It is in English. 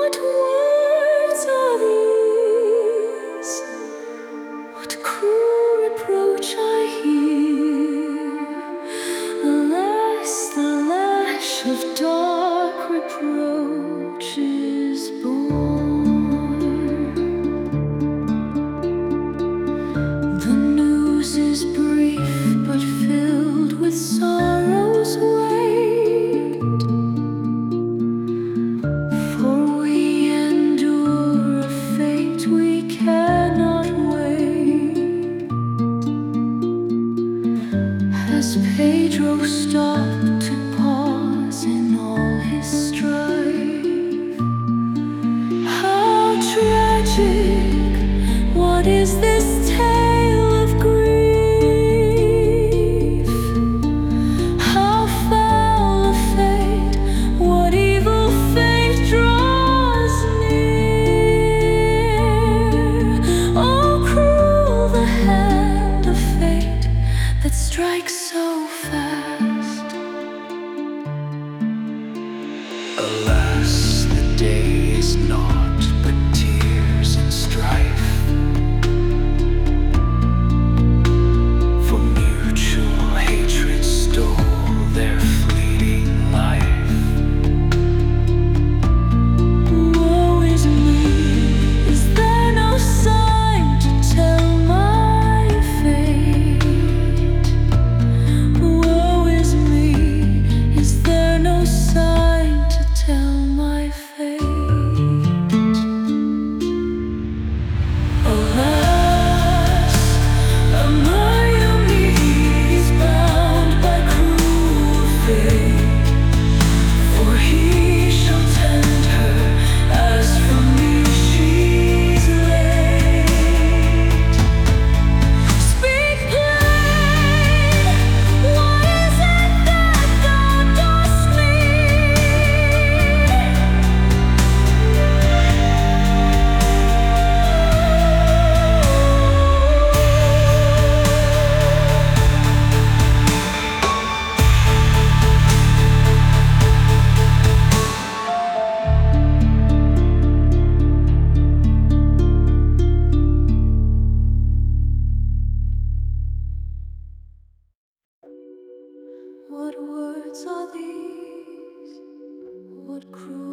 What words are these? What cruel reproach I hear? Alas, the lash of dark reproach is born. The news is brief but filled with sorrow's weight. For we endure a fate we cannot wait. Has Pedro stopped to pause in all his strife? How tragic! What is this tale of grief? How foul a fate! What evil fate draws near? Oh, cruel the hand of fate that strikes so fast. Alas, the day is naught but tears and strife. For mutual hatred stole their fleeting life. Woe is me, is there no sign to tell my fate? Woe is me, is there no sign to tell my fate? Alas, am I a knees bound by cruel fate? For he shall tend her as from me she's late. Speak plain, what is it that thou dost mean? What words are these? What cruel